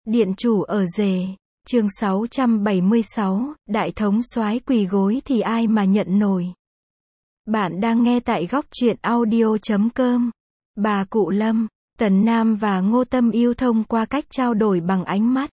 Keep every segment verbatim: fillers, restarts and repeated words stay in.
Điện chủ ở rể. Chương sáu trăm bảy mươi sáu, đại thống soái quỳ gối thì ai mà nhận nổi. Bạn đang nghe tại góc truyện audio chấm com. Bà cụ Lâm, Tần Nam và Ngô Tâm Yêu thông qua cách trao đổi bằng ánh mắt,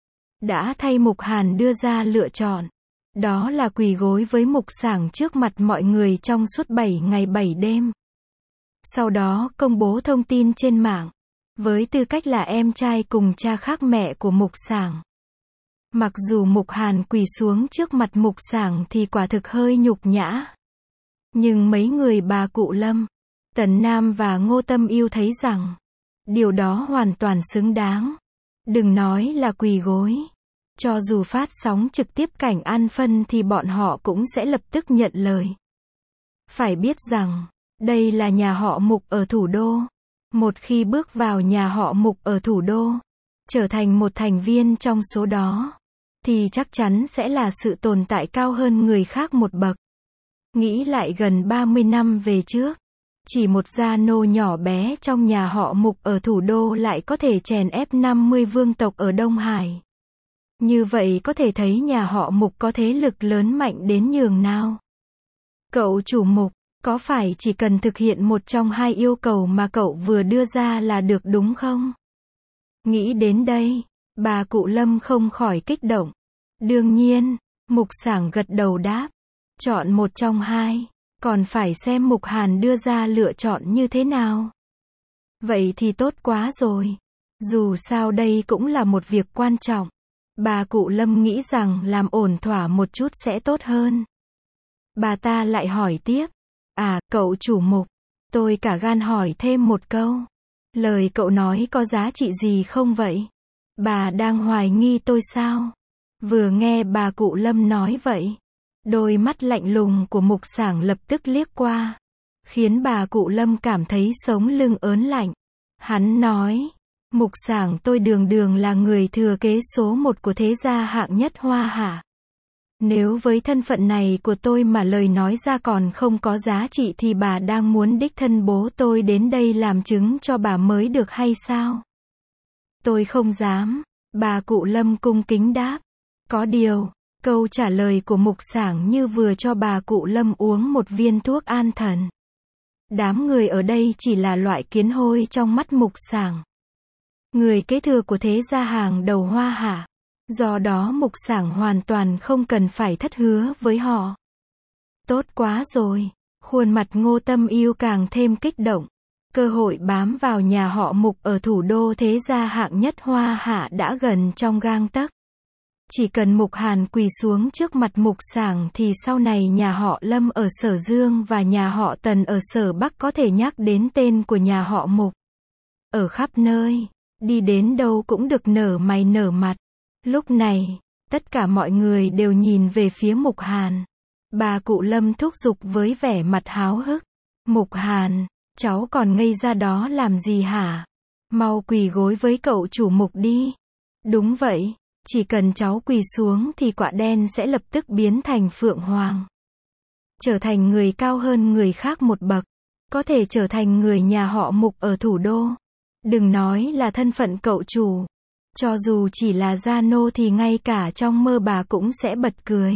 đã thay Mục Hàn đưa ra lựa chọn. Đó là quỳ gối với Mục Sảng trước mặt mọi người trong suốt bảy ngày bảy đêm. Sau đó công bố thông tin trên mạng, với tư cách là em trai cùng cha khác mẹ của Mục Sảng. Mặc dù Mục Hàn quỳ xuống trước mặt Mục Sảng thì quả thực hơi nhục nhã. Nhưng mấy người bà cụ Lâm, Tần Nam và Ngô Tâm Yêu thấy rằng, điều đó hoàn toàn xứng đáng. Đừng nói là quỳ gối. Cho dù phát sóng trực tiếp cảnh ăn phân thì bọn họ cũng sẽ lập tức nhận lời. Phải biết rằng, đây là nhà họ Mục ở thủ đô. Một khi bước vào nhà họ Mục ở thủ đô, trở thành một thành viên trong số đó, thì chắc chắn sẽ là sự tồn tại cao hơn người khác một bậc. Nghĩ lại gần ba mươi năm về trước, chỉ một gia nô nhỏ bé trong nhà họ Mục ở thủ đô lại có thể chèn ép năm mươi vương tộc ở Đông Hải. Như vậy có thể thấy nhà họ Mục có thế lực lớn mạnh đến nhường nào. Cậu chủ Mục, có phải chỉ cần thực hiện một trong hai yêu cầu mà cậu vừa đưa ra là được đúng không? Nghĩ đến đây, bà cụ Lâm không khỏi kích động. Đương nhiên, Mục Sảng gật đầu đáp. Chọn một trong hai, còn phải xem Mục Hàn đưa ra lựa chọn như thế nào. Vậy thì tốt quá rồi. Dù sao đây cũng là một việc quan trọng. Bà cụ Lâm nghĩ rằng làm ổn thỏa một chút sẽ tốt hơn. Bà ta lại hỏi tiếp. À, cậu chủ Mục, tôi cả gan hỏi thêm một câu. Lời cậu nói có giá trị gì không vậy? Bà đang hoài nghi tôi sao? Vừa nghe bà cụ Lâm nói vậy, đôi mắt lạnh lùng của Mục Sảng lập tức liếc qua, khiến bà cụ Lâm cảm thấy sống lưng ớn lạnh. Hắn nói, Mục Sảng, tôi đường đường là người thừa kế số một của thế gia hạng nhất Hoa Hạ. Nếu với thân phận này của tôi mà lời nói ra còn không có giá trị thì bà đang muốn đích thân bố tôi đến đây làm chứng cho bà mới được hay sao? Tôi không dám, bà cụ Lâm cung kính đáp. Có điều, câu trả lời của Mục Sảng như vừa cho bà cụ Lâm uống một viên thuốc an thần. Đám người ở đây chỉ là loại kiến hôi trong mắt Mục Sảng. Người kế thừa của thế gia hàng đầu Hoa Hạ. Do đó Mục Sảng hoàn toàn không cần phải thất hứa với họ. Tốt quá rồi. Khuôn mặt Ngô Tâm Yêu càng thêm kích động. Cơ hội bám vào nhà họ Mục ở thủ đô thế gia hạng nhất Hoa Hạ đã gần trong gang tấc. Chỉ cần Mục Hàn quỳ xuống trước mặt Mục Sảng thì sau này nhà họ Lâm ở Sở Dương và nhà họ Tần ở Sở Bắc có thể nhắc đến tên của nhà họ Mục. Ở khắp nơi, đi đến đâu cũng được nở mày nở mặt. Lúc này, tất cả mọi người đều nhìn về phía Mục Hàn. Bà cụ Lâm thúc giục với vẻ mặt háo hức. Mục Hàn, cháu còn ngây ra đó làm gì hả? Mau quỳ gối với cậu chủ Mục đi. Đúng vậy, chỉ cần cháu quỳ xuống thì quả đen sẽ lập tức biến thành phượng hoàng. Trở thành người cao hơn người khác một bậc. Có thể trở thành người nhà họ Mục ở thủ đô. Đừng nói là thân phận cậu chủ. Cho dù chỉ là gia nô thì ngay cả trong mơ bà cũng sẽ bật cười.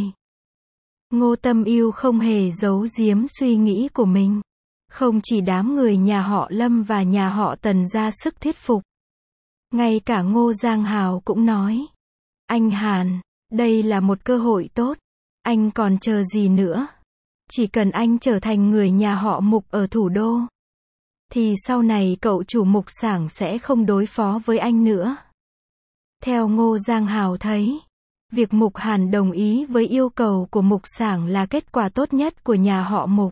Ngô Tâm Yêu không hề giấu giếm suy nghĩ của mình. Không chỉ đám người nhà họ Lâm và nhà họ Tần ra sức thuyết phục. Ngay cả Ngô Giang Hào cũng nói. Anh Hàn, đây là một cơ hội tốt. Anh còn chờ gì nữa? Chỉ cần anh trở thành người nhà họ Mục ở thủ đô, thì sau này cậu chủ Mục Sảng sẽ không đối phó với anh nữa. Theo Ngô Giang Hào thấy, việc Mục Hàn đồng ý với yêu cầu của Mục Sảng là kết quả tốt nhất của nhà họ Mục.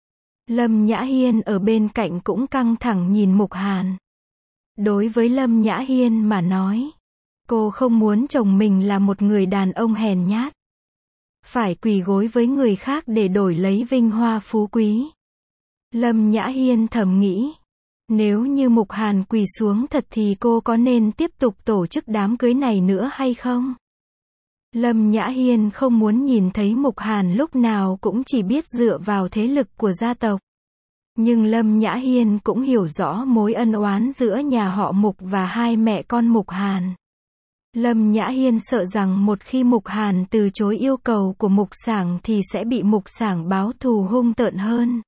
Lâm Nhã Hiên ở bên cạnh cũng căng thẳng nhìn Mục Hàn. Đối với Lâm Nhã Hiên mà nói, cô không muốn chồng mình là một người đàn ông hèn nhát, phải quỳ gối với người khác để đổi lấy vinh hoa phú quý. Lâm Nhã Hiên thầm nghĩ, nếu như Mục Hàn quỳ xuống thật thì cô có nên tiếp tục tổ chức đám cưới này nữa hay không? Lâm Nhã Hiên không muốn nhìn thấy Mục Hàn lúc nào cũng chỉ biết dựa vào thế lực của gia tộc. Nhưng Lâm Nhã Hiên cũng hiểu rõ mối ân oán giữa nhà họ Mục và hai mẹ con Mục Hàn. Lâm Nhã Hiên sợ rằng một khi Mục Hàn từ chối yêu cầu của Mục Sảng thì sẽ bị Mục Sảng báo thù hung tợn hơn.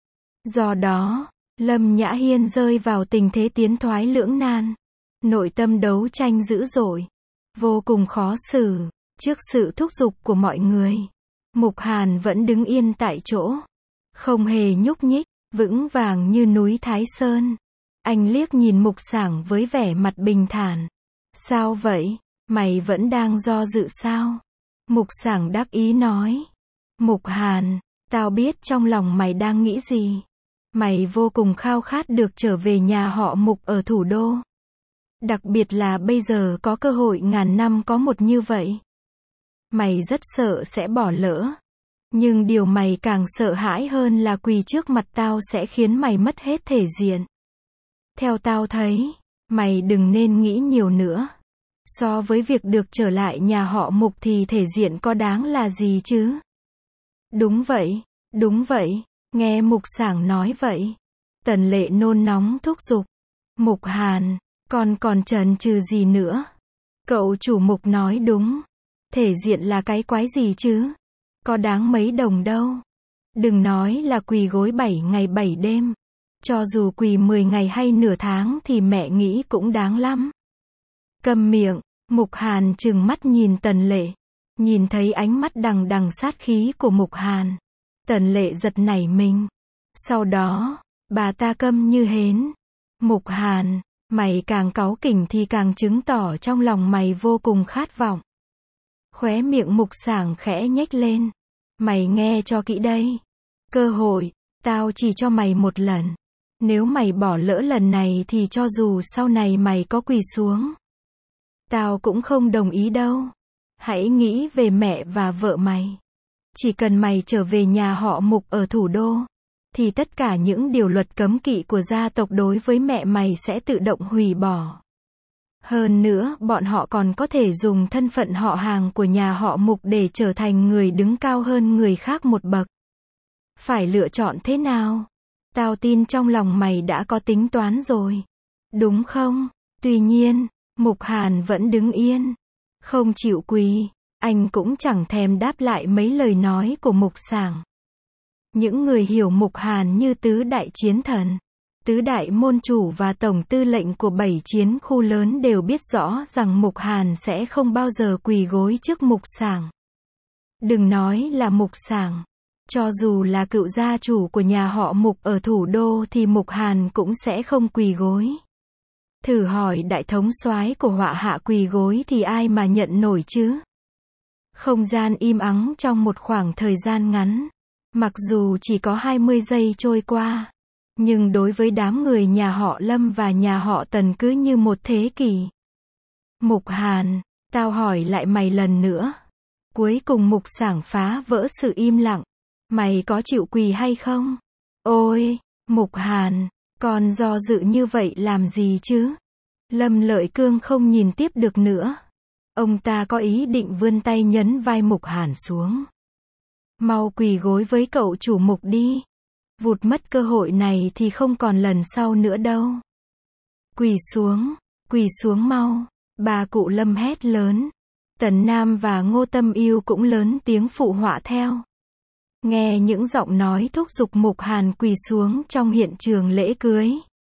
Do đó, Lâm Nhã Hiên rơi vào tình thế tiến thoái lưỡng nan. Nội tâm đấu tranh dữ dội, vô cùng khó xử. Trước sự thúc giục của mọi người, Mục Hàn vẫn đứng yên tại chỗ, không hề nhúc nhích, vững vàng như núi Thái Sơn. Anh liếc nhìn Mục Sảng với vẻ mặt bình thản. Sao vậy? Mày vẫn đang do dự sao? Mục Sảng đắc ý nói. Mục Hàn, tao biết trong lòng mày đang nghĩ gì. Mày vô cùng khao khát được trở về nhà họ Mục ở thủ đô. Đặc biệt là bây giờ có cơ hội ngàn năm có một như vậy. Mày rất sợ sẽ bỏ lỡ. Nhưng điều mày càng sợ hãi hơn là quỳ trước mặt tao sẽ khiến mày mất hết thể diện. Theo tao thấy, mày đừng nên nghĩ nhiều nữa. So với việc được trở lại nhà họ Mục thì thể diện có đáng là gì chứ? Đúng vậy, đúng vậy, nghe Mục Sảng nói vậy. Tần Lệ nôn nóng thúc giục. Mục Hàn, con còn chần chừ gì nữa? Cậu chủ Mục nói đúng. Thể diện là cái quái gì chứ? Có đáng mấy đồng đâu. Đừng nói là quỳ gối bảy ngày bảy đêm. Cho dù quỳ mười ngày hay nửa tháng thì mẹ nghĩ cũng đáng lắm. Câm miệng, Mục Hàn trừng mắt nhìn Tần Lệ. Nhìn thấy ánh mắt đằng đằng sát khí của Mục Hàn. Tần Lệ giật nảy mình. Sau đó, bà ta câm như hến. Mục Hàn, mày càng cáu kỉnh thì càng chứng tỏ trong lòng mày vô cùng khát vọng. Khóe miệng Mục Sảng khẽ nhếch lên. Mày nghe cho kỹ đây. Cơ hội, tao chỉ cho mày một lần. Nếu mày bỏ lỡ lần này thì cho dù sau này mày có quỳ xuống, tao cũng không đồng ý đâu. Hãy nghĩ về mẹ và vợ mày. Chỉ cần mày trở về nhà họ Mục ở thủ đô, thì tất cả những điều luật cấm kỵ của gia tộc đối với mẹ mày sẽ tự động hủy bỏ. Hơn nữa, bọn họ còn có thể dùng thân phận họ hàng của nhà họ Mục để trở thành người đứng cao hơn người khác một bậc. Phải lựa chọn thế nào? Tao tin trong lòng mày đã có tính toán rồi. Đúng không? Tuy nhiên, Mục Hàn vẫn đứng yên. Không chịu quỳ. Anh cũng chẳng thèm đáp lại mấy lời nói của Mục Sảng. Những người hiểu Mục Hàn như tứ đại chiến thần, tứ đại môn chủ và tổng tư lệnh của bảy chiến khu lớn đều biết rõ rằng Mục Hàn sẽ không bao giờ quỳ gối trước Mục Sảng. Đừng nói là Mục Sảng. Cho dù là cựu gia chủ của nhà họ Mục ở thủ đô thì Mục Hàn cũng sẽ không quỳ gối. Thử hỏi đại thống soái của Họa Hạ quỳ gối thì ai mà nhận nổi chứ? Không gian im ắng trong một khoảng thời gian ngắn. Mặc dù chỉ có hai mươi giây trôi qua, nhưng đối với đám người nhà họ Lâm và nhà họ Tần cứ như một thế kỷ. Mục Hàn, tao hỏi lại mày lần nữa. Cuối cùng Mục Sảng phá vỡ sự im lặng. Mày có chịu quỳ hay không? Ôi, Mục Hàn, còn do dự như vậy làm gì chứ? Lâm Lợi Cương không nhìn tiếp được nữa. Ông ta có ý định vươn tay nhấn vai Mục Hàn xuống. Mau quỳ gối với cậu chủ Mục đi. Vụt mất cơ hội này thì không còn lần sau nữa đâu. Quỳ xuống, quỳ xuống mau. Bà cụ Lâm hét lớn. Tần Nam và Ngô Tâm Yêu cũng lớn tiếng phụ họa theo. Nghe những giọng nói thúc giục Mục Hàn quỳ xuống trong hiện trường lễ cưới.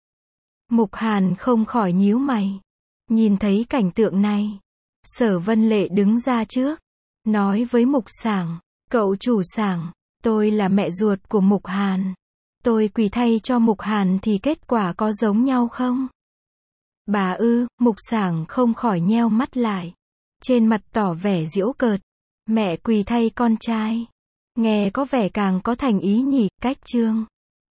Mục Hàn không khỏi nhíu mày. Nhìn thấy cảnh tượng này, Sở Vân Lệ đứng ra trước, nói với Mục Sảng, cậu chủ Sảng, tôi là mẹ ruột của Mục Hàn. Tôi quỳ thay cho Mục Hàn thì kết quả có giống nhau không? Bà ư, Mục Sảng không khỏi nheo mắt lại. Trên mặt tỏ vẻ giễu cợt. Mẹ quỳ thay con trai. Nghe có vẻ càng có thành ý nhỉ, cách trương.